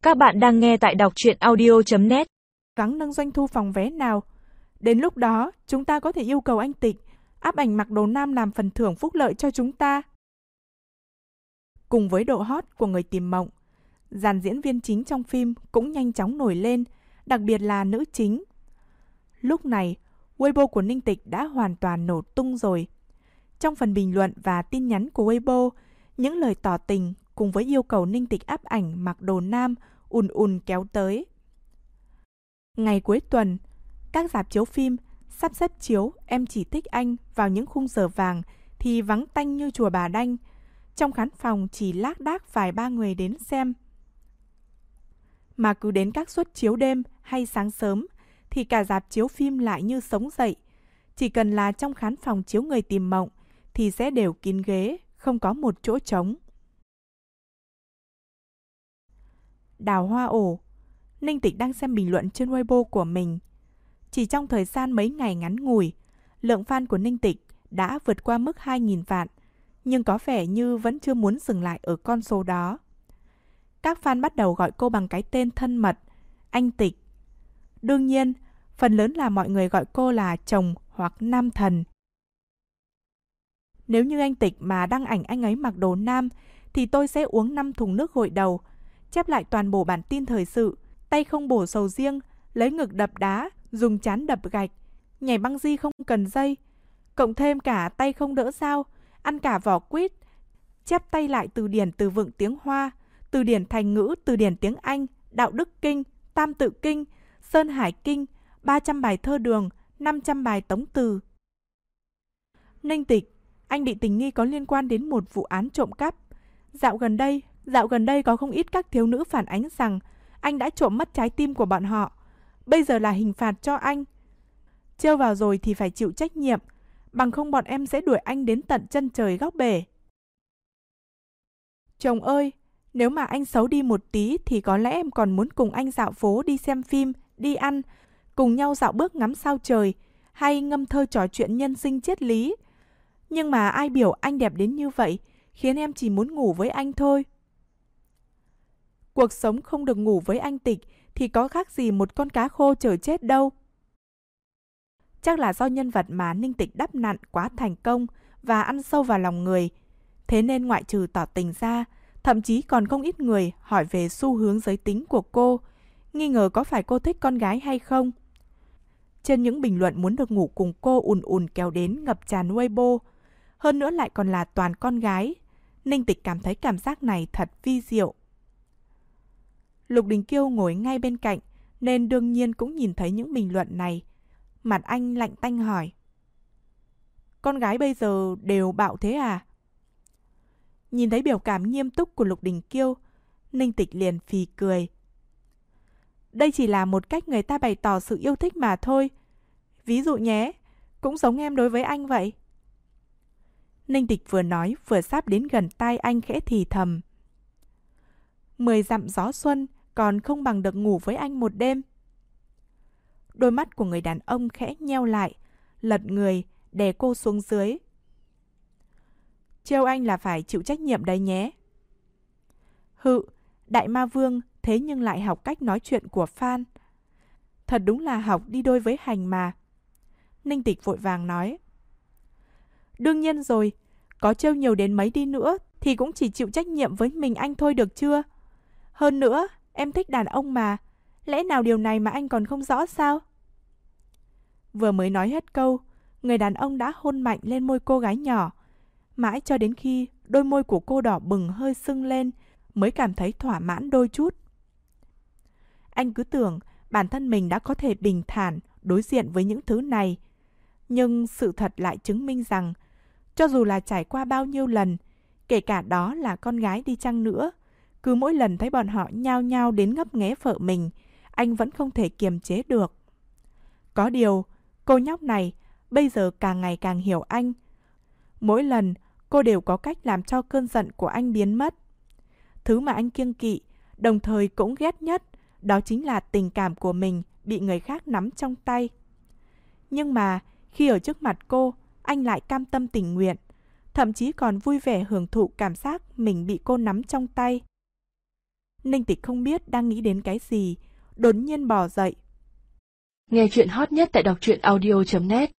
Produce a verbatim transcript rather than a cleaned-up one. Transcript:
Các bạn đang nghe tại đọc truyện audio chấm net. Gắng nâng doanh thu phòng vé nào. Đến lúc đó, chúng ta có thể yêu cầu anh Tịch áp ảnh mặc đồ nam làm phần thưởng phúc lợi cho chúng ta. Cùng với độ hot của Người Tìm Mộng, dàn diễn viên chính trong phim cũng nhanh chóng nổi lên, đặc biệt là nữ chính. Lúc này, Weibo của Ninh Tịch đã hoàn toàn nổ tung rồi. Trong phần bình luận và tin nhắn của Weibo, những lời tỏ tình cùng với yêu cầu Ninh Tịch áp ảnh mặc đồ nam ùn ùn kéo tới. Ngày cuối tuần, các rạp chiếu phim sắp xếp chiếu Em Chỉ Thích Anh vào những khung giờ vàng thì vắng tanh như chùa Bà Đanh. Trong khán phòng chỉ lác đác vài ba người đến xem. Mà cứ đến các suất chiếu đêm hay sáng sớm thì cả rạp chiếu phim lại như sống dậy. Chỉ cần là trong khán phòng chiếu Người Tìm Mộng thì sẽ đều kín ghế, không có một chỗ trống. Đào hoa ổ. Ninh Tịch đang xem bình luận trên Weibo của mình. Chỉ trong thời gian mấy ngày ngắn ngủi, lượng fan của Ninh Tịch đã vượt qua mức hai nghìn vạn, nhưng có vẻ như vẫn chưa muốn dừng lại ở con số đó. Các fan bắt đầu gọi cô bằng cái tên thân mật, anh Tịch. Đương nhiên, phần lớn là mọi người gọi cô là chồng hoặc nam thần. Nếu như anh Tịch mà đăng ảnh anh ấy mặc đồ nam, thì tôi sẽ uống năm thùng nước gội đầu, chép lại toàn bộ bản tin thời sự, tay không bổ sầu riêng, lấy ngực đập đá, dùng trán đập gạch, nhảy băng di không cần dây, cộng thêm cả tay không đỡ dao, ăn cả vỏ quýt, chép tay lại từ điển từ vựng tiếng Hoa, từ điển thành ngữ, từ điển tiếng Anh, đạo đức kinh, tam tự kinh, sơn hải kinh, ba trăm bài thơ đường, năm trăm bài tống từ. Ninh Tịch, anh bị tình nghi có liên quan đến một vụ án trộm cắp. Dạo gần đây, dạo gần đây có không ít các thiếu nữ phản ánh rằng anh đã trộm mất trái tim của bọn họ. Bây giờ là hình phạt cho anh. Trêu vào rồi thì phải chịu trách nhiệm, bằng không bọn em sẽ đuổi anh đến tận chân trời góc bể. Chồng ơi, nếu mà anh xấu đi một tí thì có lẽ em còn muốn cùng anh dạo phố, đi xem phim, đi ăn, cùng nhau dạo bước ngắm sao trời, hay ngâm thơ trò chuyện nhân sinh triết lý. Nhưng mà ai biểu anh đẹp đến như vậy, khiến em chỉ muốn ngủ với anh thôi. Cuộc sống không được ngủ với anh Tịch thì có khác gì một con cá khô chờ chết đâu. Chắc là do nhân vật mà Ninh Tịch đắp nặn quá thành công và ăn sâu vào lòng người. Thế nên ngoại trừ tỏ tình ra, thậm chí còn không ít người hỏi về xu hướng giới tính của cô, nghi ngờ có phải cô thích con gái hay không. Trên những bình luận muốn được ngủ cùng cô ùn ùn kéo đến ngập tràn Weibo, hơn nữa lại còn là toàn con gái. Ninh Tịch cảm thấy cảm giác này thật vi diệu. Lục Đình Kiêu ngồi ngay bên cạnh nên đương nhiên cũng nhìn thấy những bình luận này. Mặt anh lạnh tanh hỏi: con gái bây giờ đều bạo thế à? Nhìn thấy biểu cảm nghiêm túc của Lục Đình Kiêu, Ninh Tịch liền phì cười. Đây chỉ là một cách người ta bày tỏ sự yêu thích mà thôi. Ví dụ nhé, cũng giống em đối với anh vậy. Ninh Tịch vừa nói vừa sắp đến gần tai anh khẽ thì thầm: Mười dặm gió xuân còn không bằng được ngủ với anh một đêm. Đôi mắt của người đàn ông khẽ nheo lại, lật người đè cô xuống dưới. Trêu anh là phải chịu trách nhiệm đấy nhé. Hự, đại ma vương thế nhưng lại học cách nói chuyện của fan. Thật đúng là học đi đôi với hành mà. Ninh Tịch vội vàng nói: Đương nhiên rồi, có trêu nhiều đến mấy đi nữa thì cũng chỉ chịu trách nhiệm với mình anh thôi được chưa? Hơn nữa, em thích đàn ông mà, lẽ nào điều này mà anh còn không rõ sao? Vừa mới nói hết câu, người đàn ông đã hôn mạnh lên môi cô gái nhỏ, mãi cho đến khi đôi môi của cô đỏ bừng hơi sưng lên mới cảm thấy thỏa mãn đôi chút. Anh cứ tưởng bản thân mình đã có thể bình thản đối diện với những thứ này, nhưng sự thật lại chứng minh rằng cho dù là trải qua bao nhiêu lần, kể cả đó là con gái đi chăng nữa, cứ mỗi lần thấy bọn họ nhao nhao đến ngấp nghé vợ mình, anh vẫn không thể kiềm chế được. Có điều, cô nhóc này bây giờ càng ngày càng hiểu anh. Mỗi lần cô đều có cách làm cho cơn giận của anh biến mất. Thứ mà anh kiêng kỵ, đồng thời cũng ghét nhất, đó chính là tình cảm của mình bị người khác nắm trong tay. Nhưng mà khi ở trước mặt cô, anh lại cam tâm tình nguyện, thậm chí còn vui vẻ hưởng thụ cảm giác mình bị cô nắm trong tay. Ninh Tịch không biết đang nghĩ đến cái gì, đột nhiên bò dậy. Nghe chuyện hot nhất tại đọc truyện audio chấm net